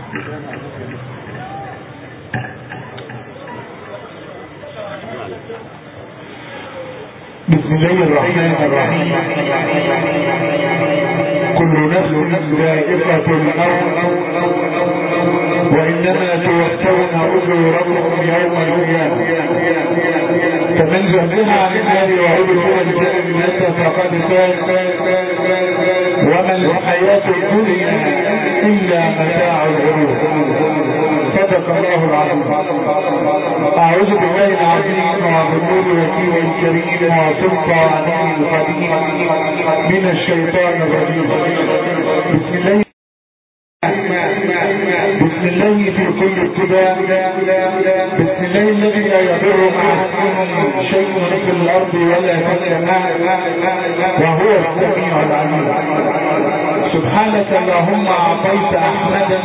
بسم الله الرحمن الرحيم. كل نفس ذائقة الموت وإنما توفون أجوركم يوم القيامة. فمن زهزها عن النار وأدخل الجنة فقد فاز وما الحياة الدنيا إلا متاع الغرور. صدق الله العظيم. أعوذ بالله العظيم وبنور وكيل الكريم وسلطانه القديم من الشيطان الرجيم. بسم الله في كل ابتداء. بسم الله الذي لا يضر مع اسمه شيء في الارض ولا في السماء وهو السميع العليم. سبحانك اللهم اعطيت احمدا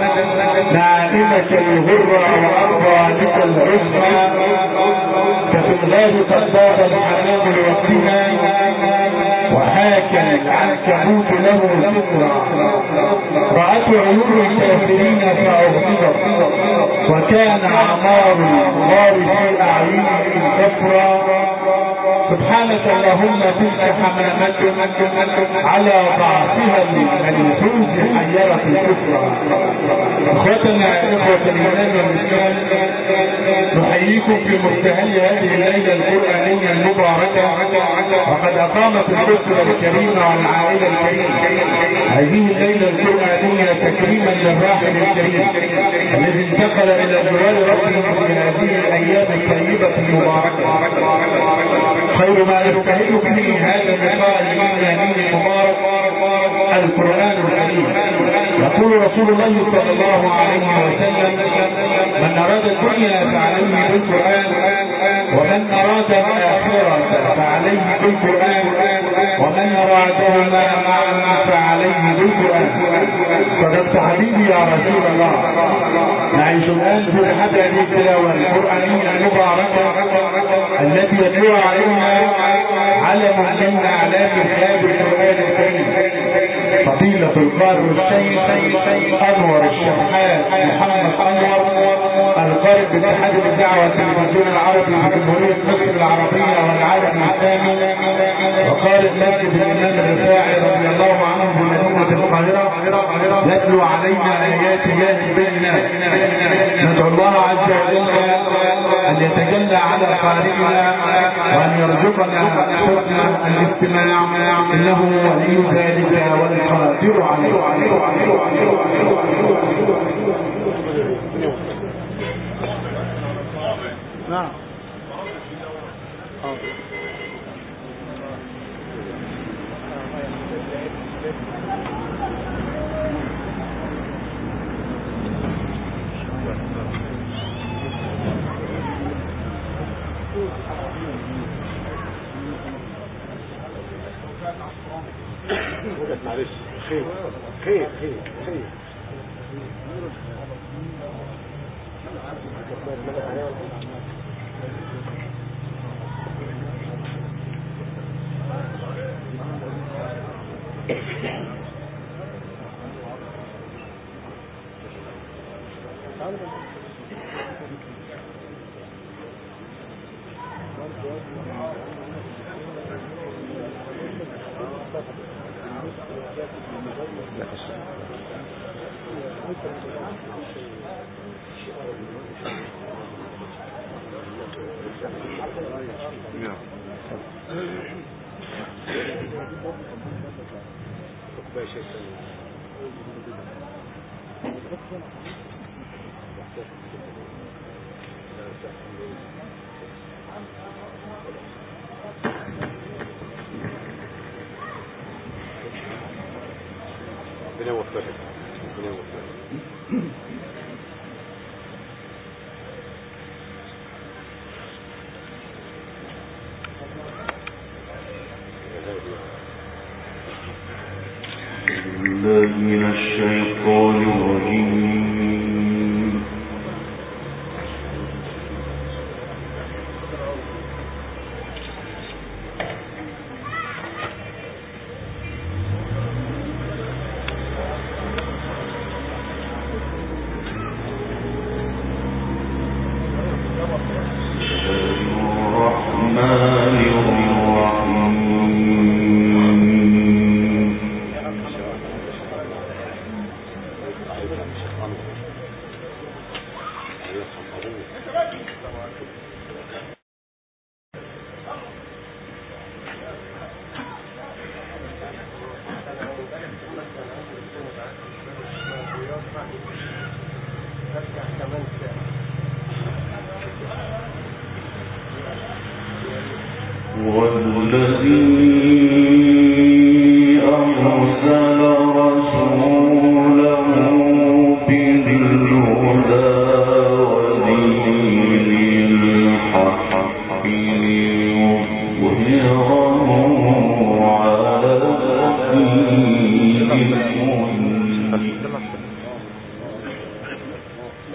نعائمك الغرى وارضى بك العظمى ففي الغار قد ضاق الحمام لوقتها وحاكى العنكبوت له سترا رأته عيون الكافرين فأغضبت وكان أعمار الغار في أعينهم كفرا. سبحانك اللهم تلك حمامة على ضعفها المنفوذ حيرة الكفر. اخوتنا اخوة الايمان والاسلام، نحييكم في مستهل هذه الليلة القرآنية المباركة. وقد اقامت الاسرة الكريمة والعائلة الكريمة هذه الليلة القرآنية تكريما للراحل الكريم الذي انتقل الى جوار ربه في هذه الايام الطيبة المباركة. خير ما يستهل به هذا اللقاء الايماني المبارك القرآن الكريم. يقول رسول الله صلى الله عليه وسلم: من اراد الدنيا فعليه بالقرآن ومن اراد الاخرة فعليه بالقرآن ومن ارادهما معا فعليه بالقرآن. صدقت حبيبي يا رسول الله. نعيش الان في رحلة هذه التلاوة القرآنية المباركة التي يتلو عليها علم من اعلام هذا القرآن الكريم فضيلة القارئ الشيخ انور الشحات محمد انور القارئ باتحاد الدعوة التلفزيون العربي في جمهورية مصر العربية والعالم الاسلامي وقارئ مسجد الامام الرفاعي رضي الله عنه بمدينة القاهرة يتلو علينا ايات الله البينات. ندعو الله عز وجل ان يتجلى على قارئنا وان يرزقنا حسن الاستماع انه ولي ذلك والقادر عليه. نعم. معلش خير خير خير خير من الشيطان الرجيم.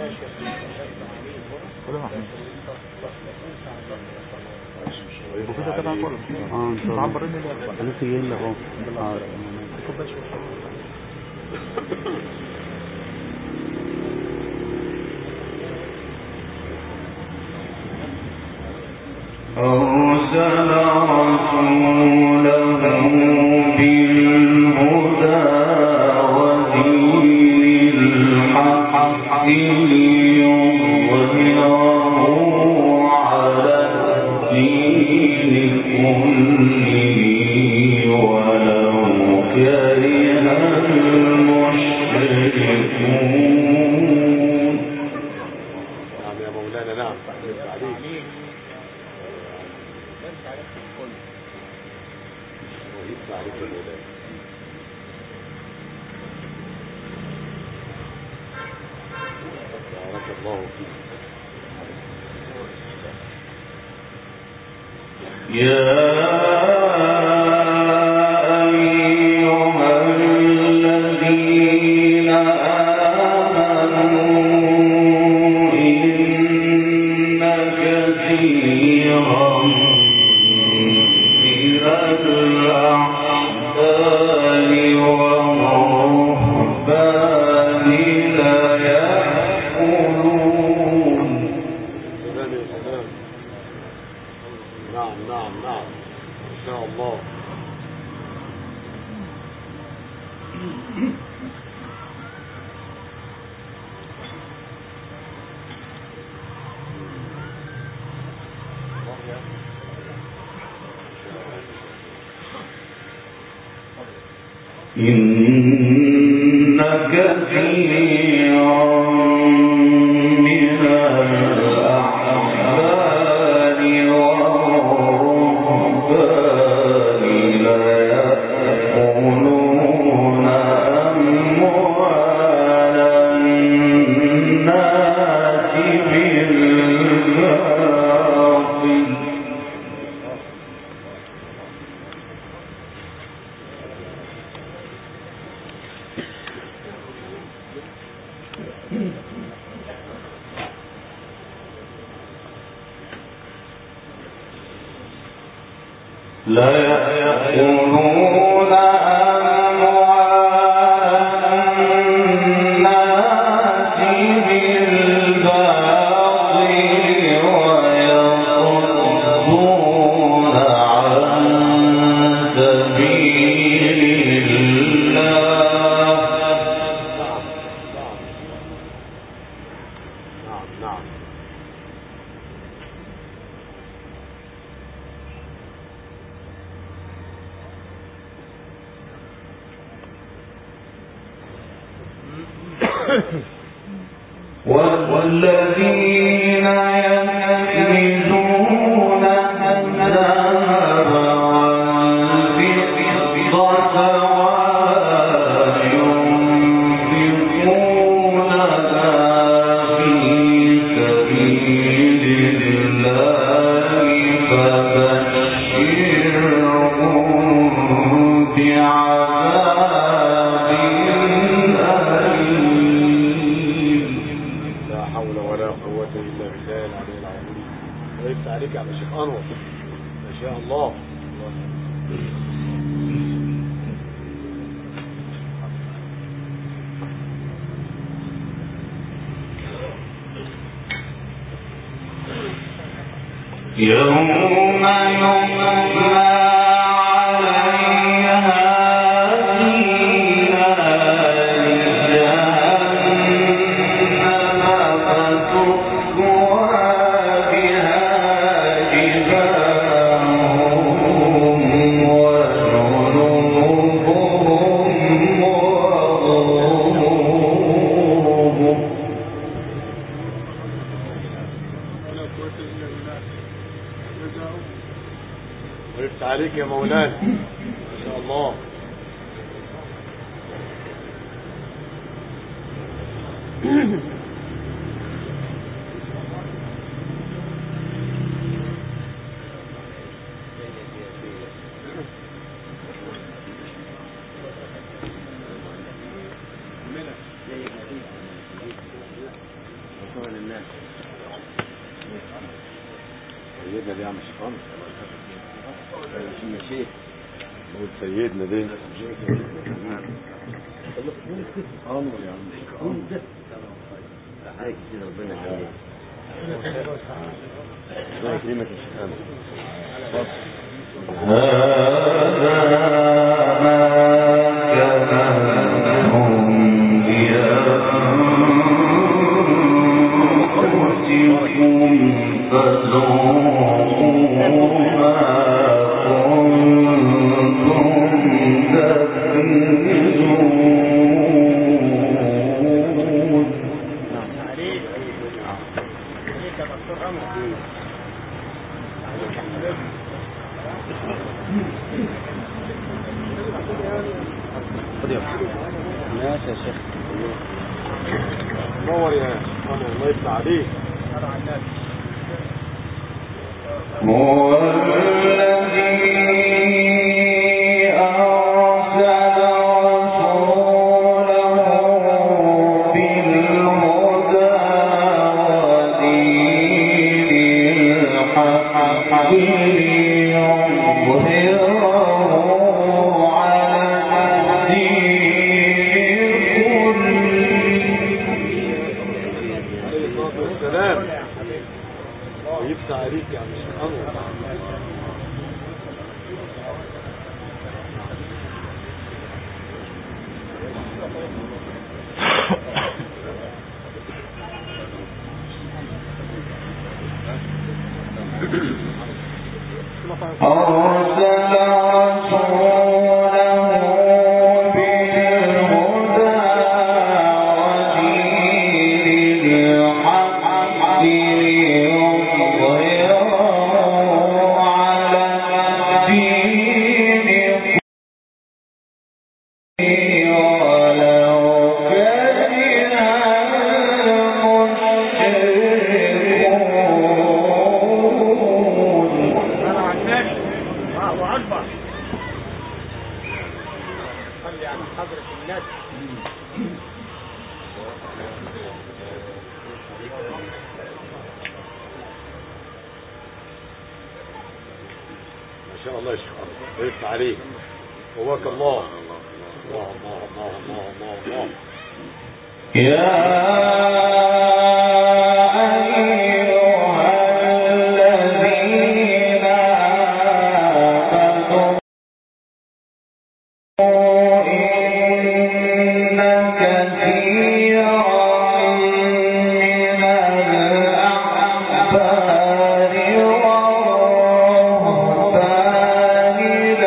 كله محمود وكده كده كله ان شاء الله عبرني ليه لسه جايين لك اهو أرسل رسوله بالهدى ودين الحق ليظهره على الدين كله ولو كره المشركون. نعم يا مولانا، نعم عليك. عليك يا مولانا. بارك الله فيك. إن كثيرا من الأحبار والرهبان ليأكلون أموال الناس بالباطل. لا يأكلون أموال الناس بالباطل ويصدون عن سبيل الله. نعم. والذين يكنزون الذهب والفضة ولا ينفقونها في سبيل الله فبشرهم بعذاب أليم. لا حول ولا قوة إلا بالله العلي العظيم. وقفت عليك يا شيخ أنور ما شاء الله. يوم يحمى عليها في نار جهنم فتكوى بها جباههم وجنوبهم وظهورهم. وقفت عليك يا مولانا ما شاء الله. سيدنا دي يا عم شيخان قول سيدنا دي انور يا عم شيخان عليك كده ربنا يخليك الله يكرمك يا شيخان ماشي يا شيخ نور يا شيخان الله يفتح عليك هو الذي أرسل رسوله بالهدى ودين الحق ليظهره على الدين عليه الصلاة والسلام يفتح عليك يا عم شيخان أرسل رسوله بالهدى ودين الحق ليظهره على الدين ولو كره ما شاء الله يا شيخان الله يفتح عليك قواك الله الله الله الله الله الله الله يا أيها الذين آمنوا إن كثيرا من الأحبار والرهبان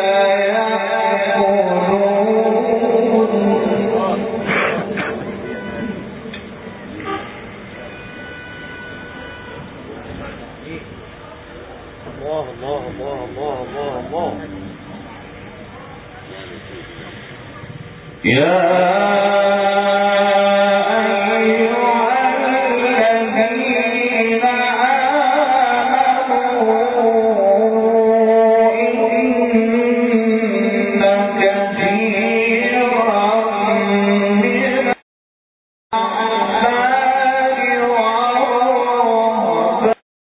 الله الله الله الله الله الله يا أيها الذين آمنوا إن كثيرا من الأحبار والرهبان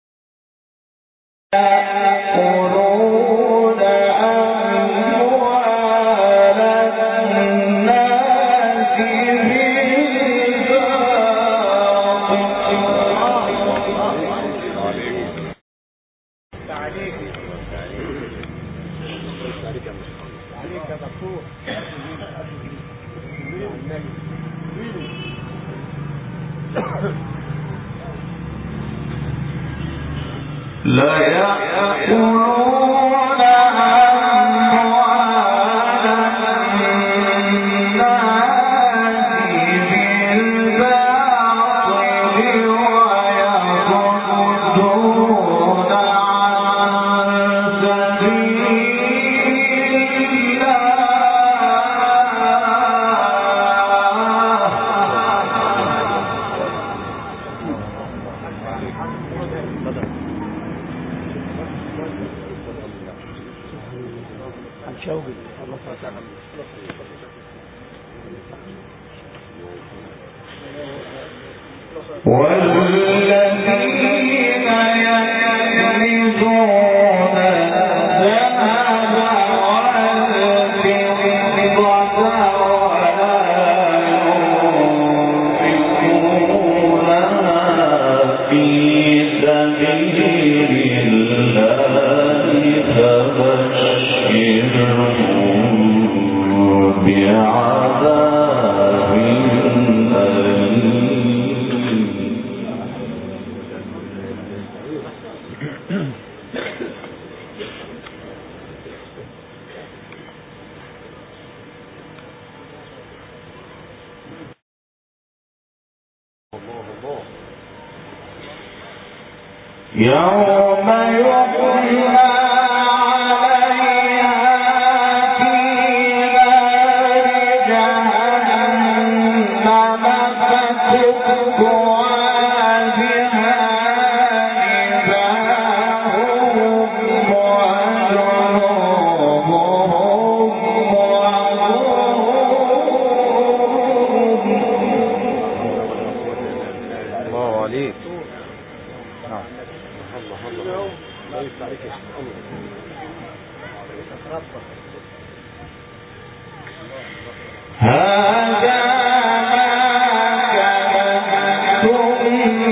يأكلون أموال الناس لا يأكلون أموال الناس بالباطل ويصدون عن سبيل والذين يوم يحمى عليها في نار جهنم فتكوى بها جباههم وجنوبهم وظهورهم. الله عليك. الله لا يفتح عليك يا شيخ الله. هذا ما كنتم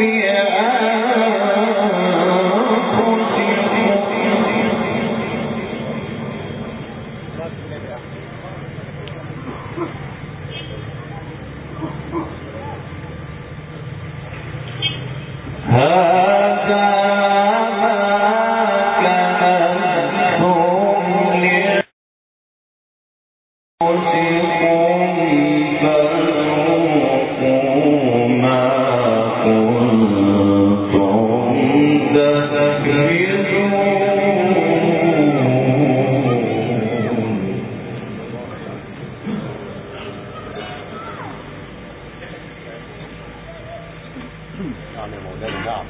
نعم يا مولانا نعم.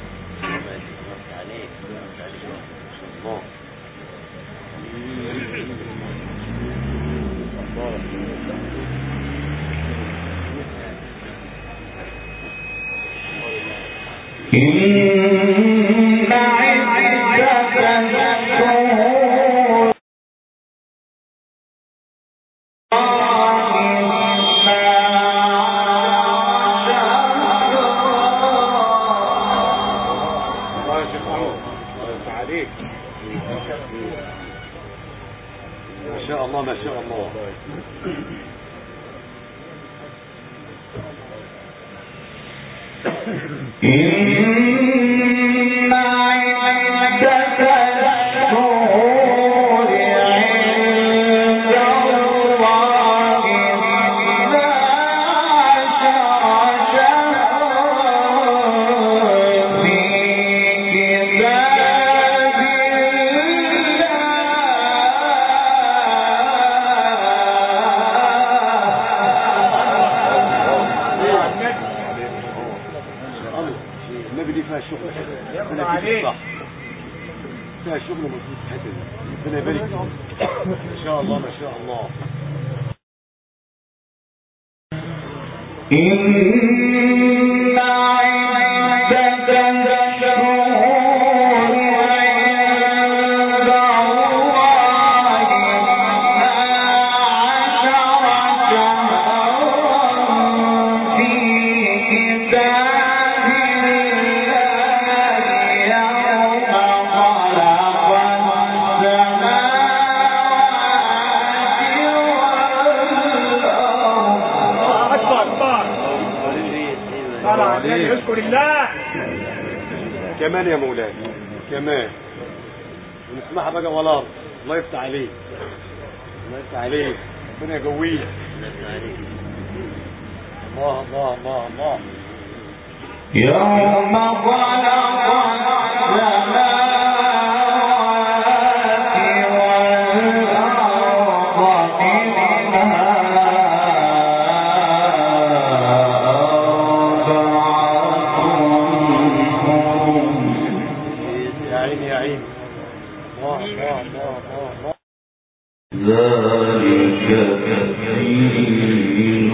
إن عدة الشهور ما شاء الله ما شاء الله. إن عدة الشهور عند الله 12 شهرا في كتاب النبي دي فيها شغل ربنا يديك الصح. فيها شغل مظبوط في الحته دي. ربنا يبارك فيك. ما شاء الله ما شاء الله. إن عدة الشهور عند الله 12 شهرا في كتاب الله يوم خلق السماوات والأرض. اذكر الله. كمان يا مولاي كمان ونسمعها بقى ولا الله يفتح عليك. الله يفتح عليك. ربنا يقويك. الله الله الله الله. يوم خلق السماوات والأرض منها يا عيني يا عيني. الله الله الله الله. ذلك دين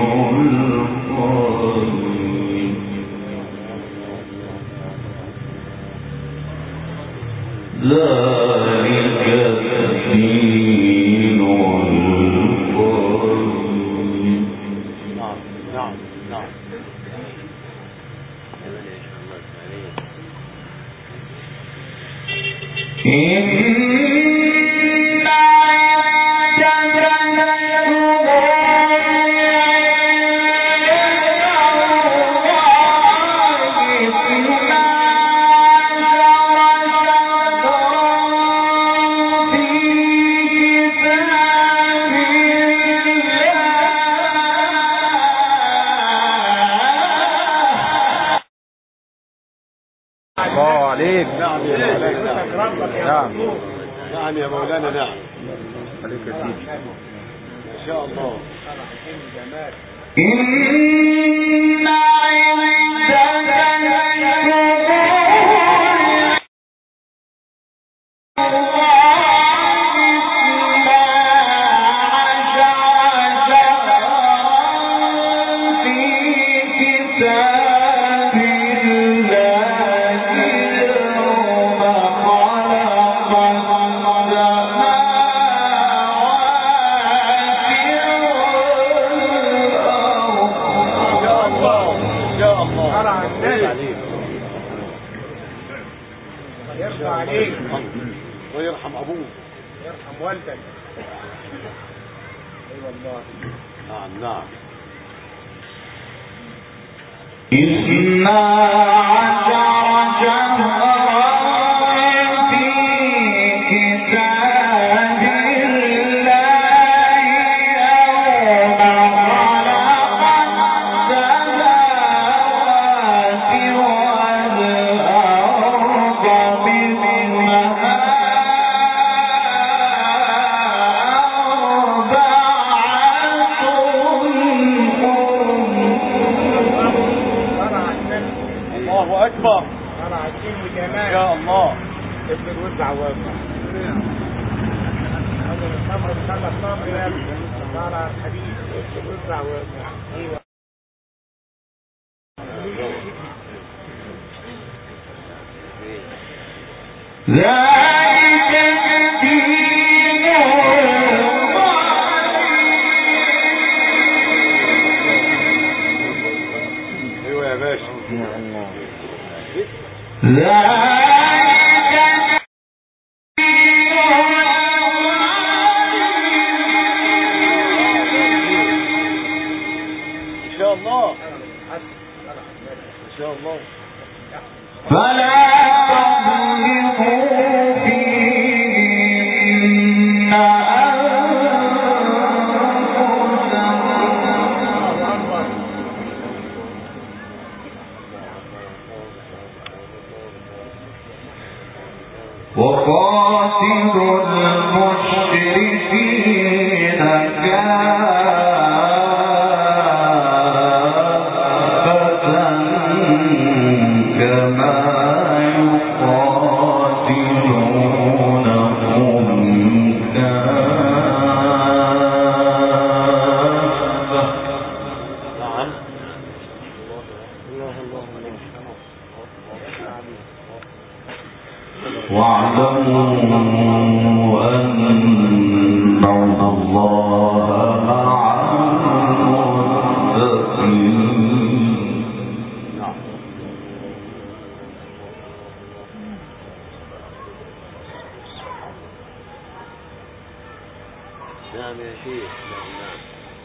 القيم. ذلك دين القيم. نعم نعم نعم. إن عليك. نعم يا مولانا، نعم. نعم يا مولانا، نعم. عليك يا سيدي. ما شاء الله. إن ويرحم أبوه يرحم والدك. اي والله. نعم نعم. إنا عشر شهرا في كتاب الله يوم خلق السماوات والأرض منها الله أكبر. طلع الدين ما وجمال. شاء الله. ابن الود عوامة. أول الخمر خلى الصبر يا ابني. طلع الحديث ابن الود عوامة. ايوه. ذلك الدين ايوه يا باشا. ما شاء الله. ما شاء الله. فلا تظلموا فيهن أنفسكم وقاتلوا المشركين كافة كما يقاتلونكم كافة نعم. واعلموا أن الله مع المتقين. نعم يا شيخ. نعم نعم.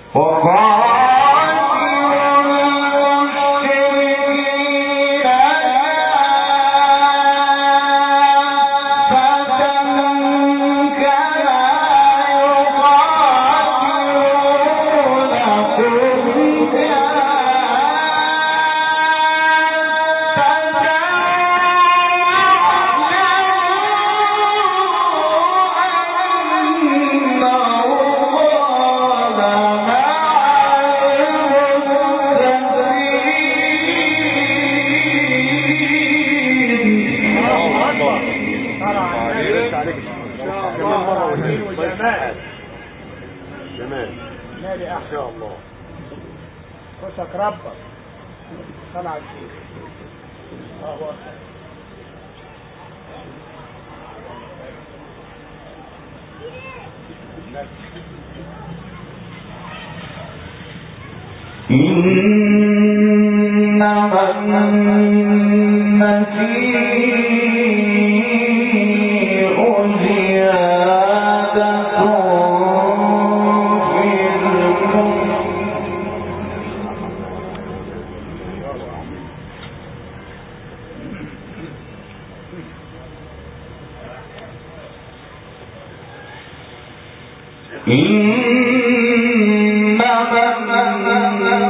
جمال. نادي ما احسن. شاء الله. خشك ربك. طلع الدين. الله اكبر. إنما المسيح زيادة في الكفر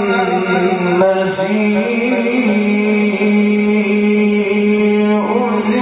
إنما المسيح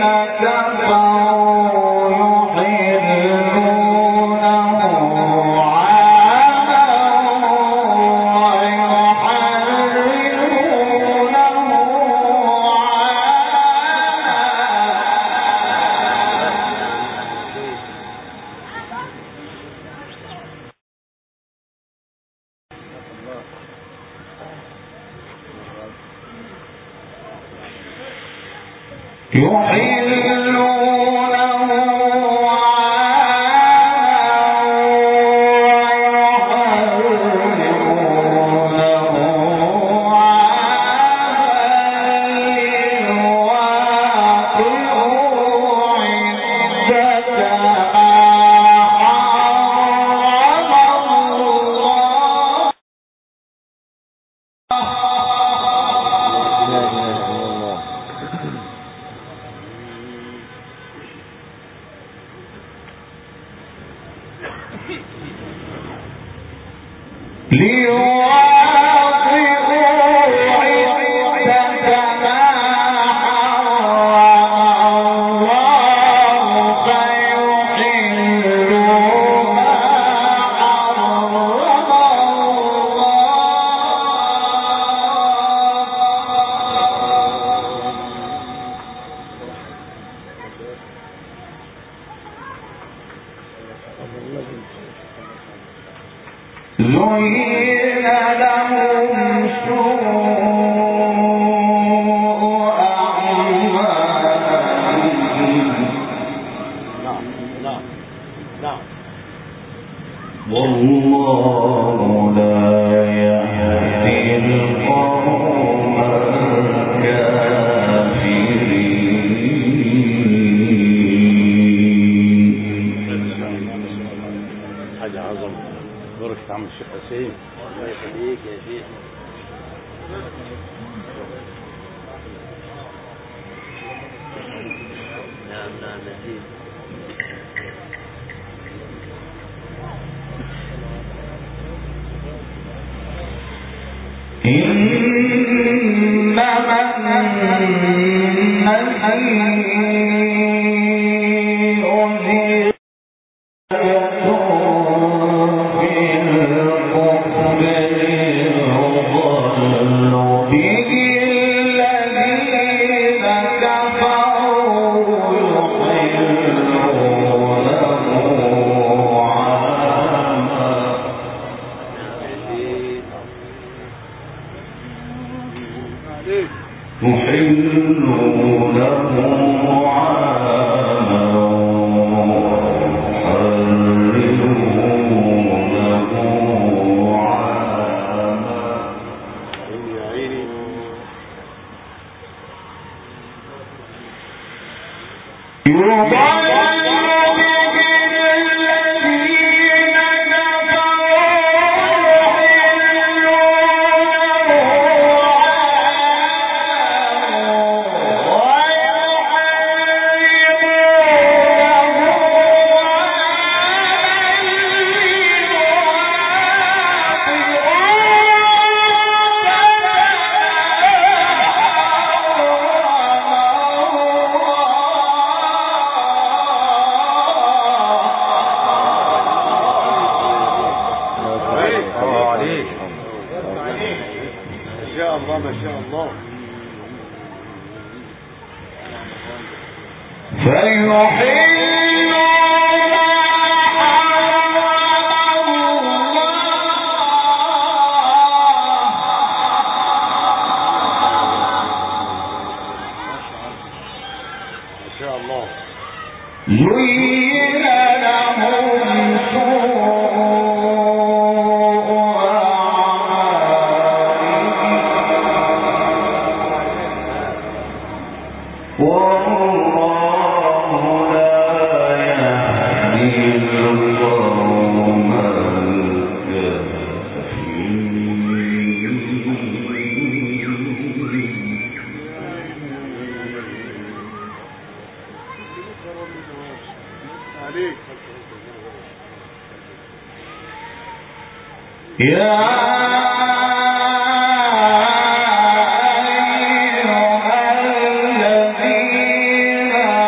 يا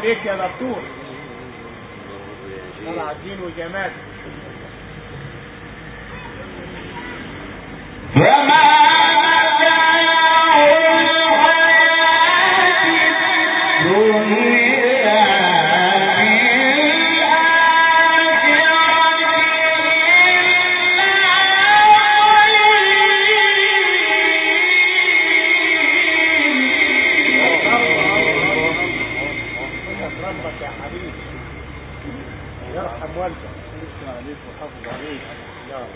عليك يا دكتور. طلع الدين وجمال. ربك يا حبيبي يرحم والدك ويسمع عليك ويحافظ عليك يا رب.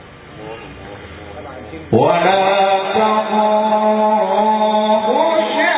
ولا تقولوا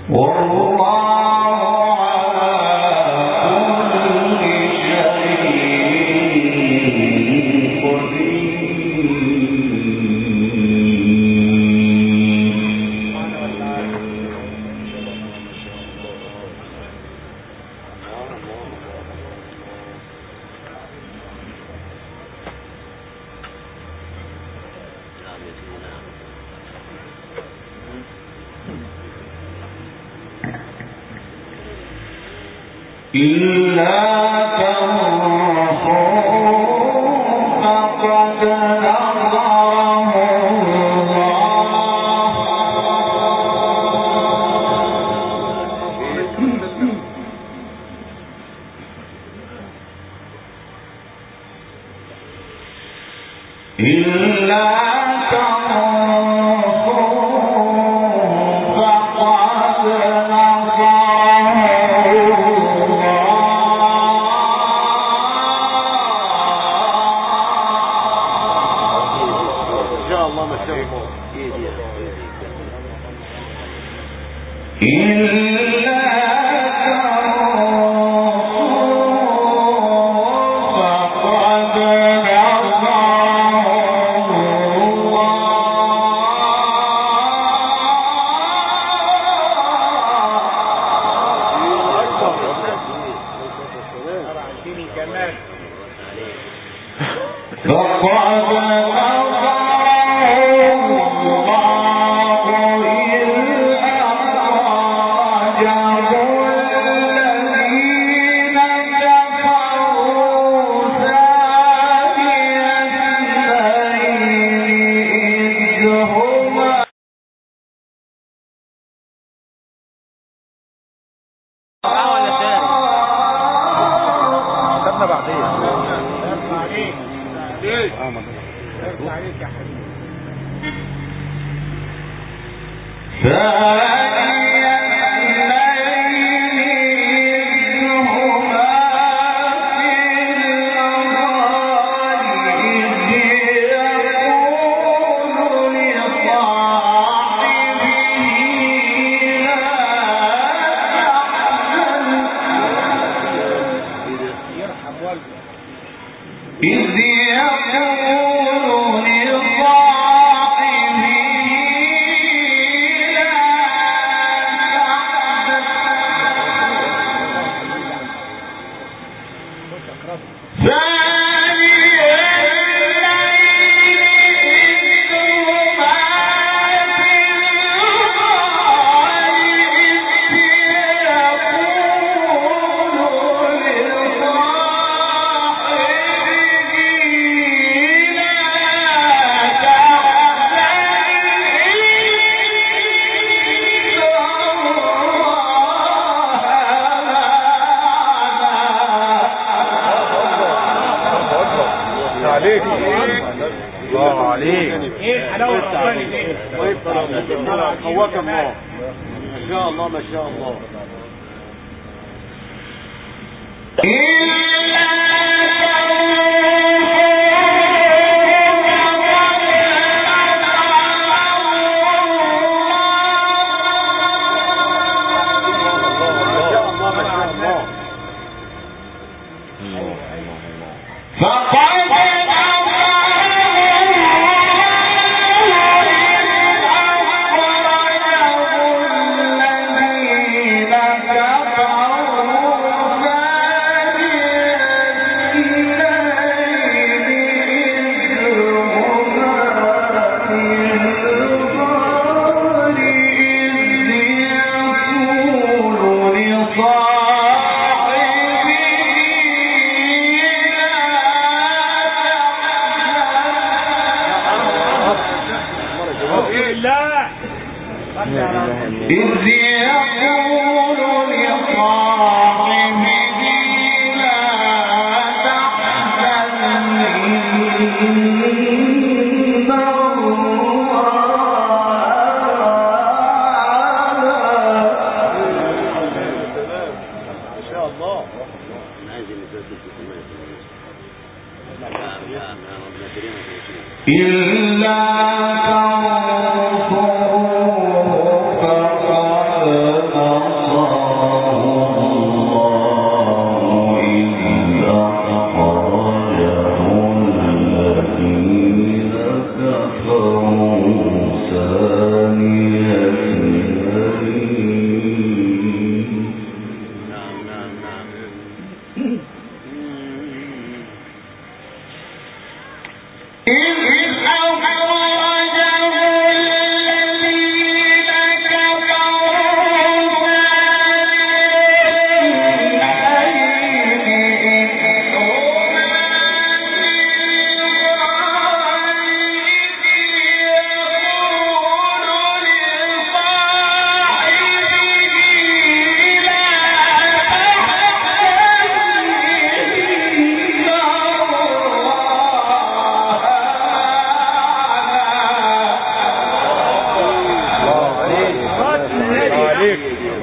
إلا تنصروه فقد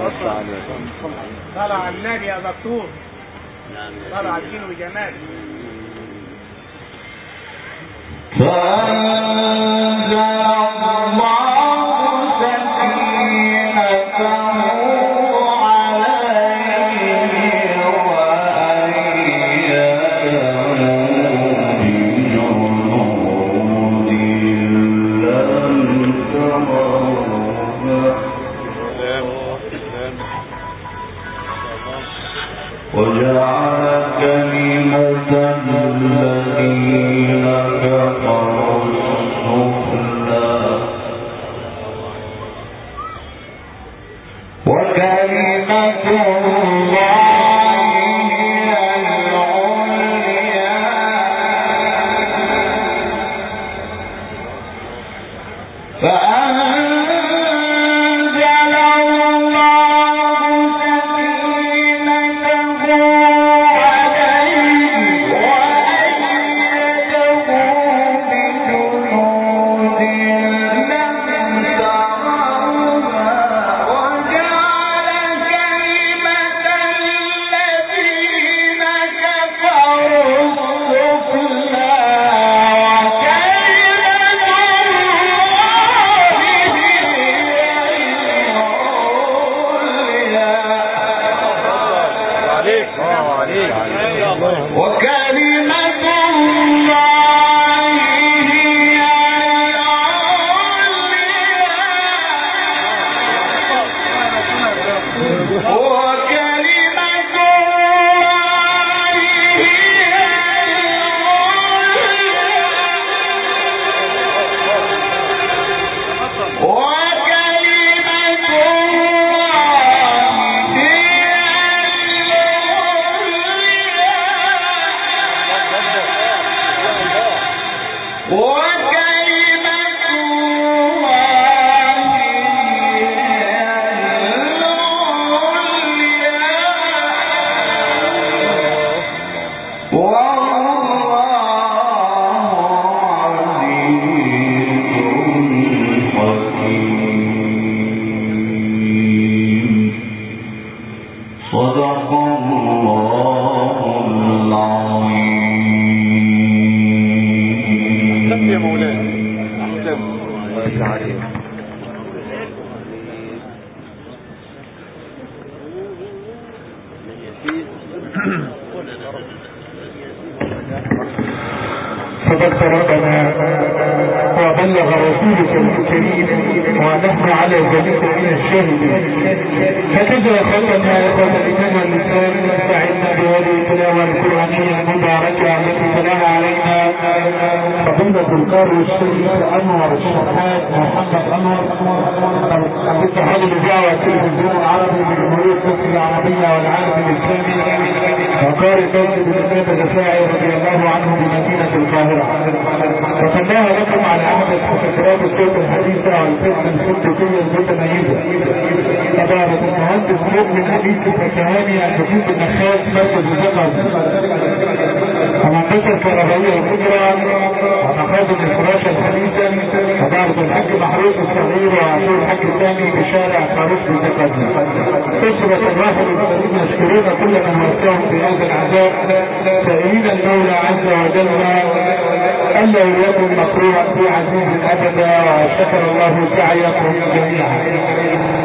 طلع على النادي يا دكتور، طلع على الدين وجمال. فأنزل الله سكينته عليه وأيده بجنود لم تروها وجعل كلمة الذين كفروا السفلى وكلمة الله هي العليا فأنزل الله سكينته عليه وأيده بجنود لم تروها وجعل كلمة الذين كفروا السفلى وكلمة الله هي العليا وكلمة الله هي صدق الله العظيم. أحسن يا مولانا، أحسن. صدقت ربنا وبلغ رسولك الكريم ونحن على ذلك من الشاهدين. هكذا يا اخوتنا يا اخوة الإيمان والإسلام نستعيننا بهذه التلاوة القرآنية المباركة التي تلاها علينا فضيلة القارئ الشريف أنور الشرحات محمد أنور باتحاد الإذاعة والتلفزيون العربي بجمهورية مصر العربية والعالم الإسلامي وقارئ مسجد الإمام الرفاعي رضي الله عنه بمدينة القاهرة. وصلناها لكم على أحد مفكرات الصوت الحديثة والفكر الصوتية المتميزة. تبارك المهندس مؤمن أبيك فكهاني الحديث النخاس مركز الزقر ومهندسة الكهربائية الكبرى ومخازن الفراشة الحديثة تبارك الحاج محروس الصغير وعطول الحاج الثاني بشارع فاروق بالزقر. أسرة الراحل الكريم يشكرون كل من وفاهم في هذا العذاب سائلين المولى عز وجل ألا يكن مكروها في عزيز أبدا وشكر الله سعيكم جميعا.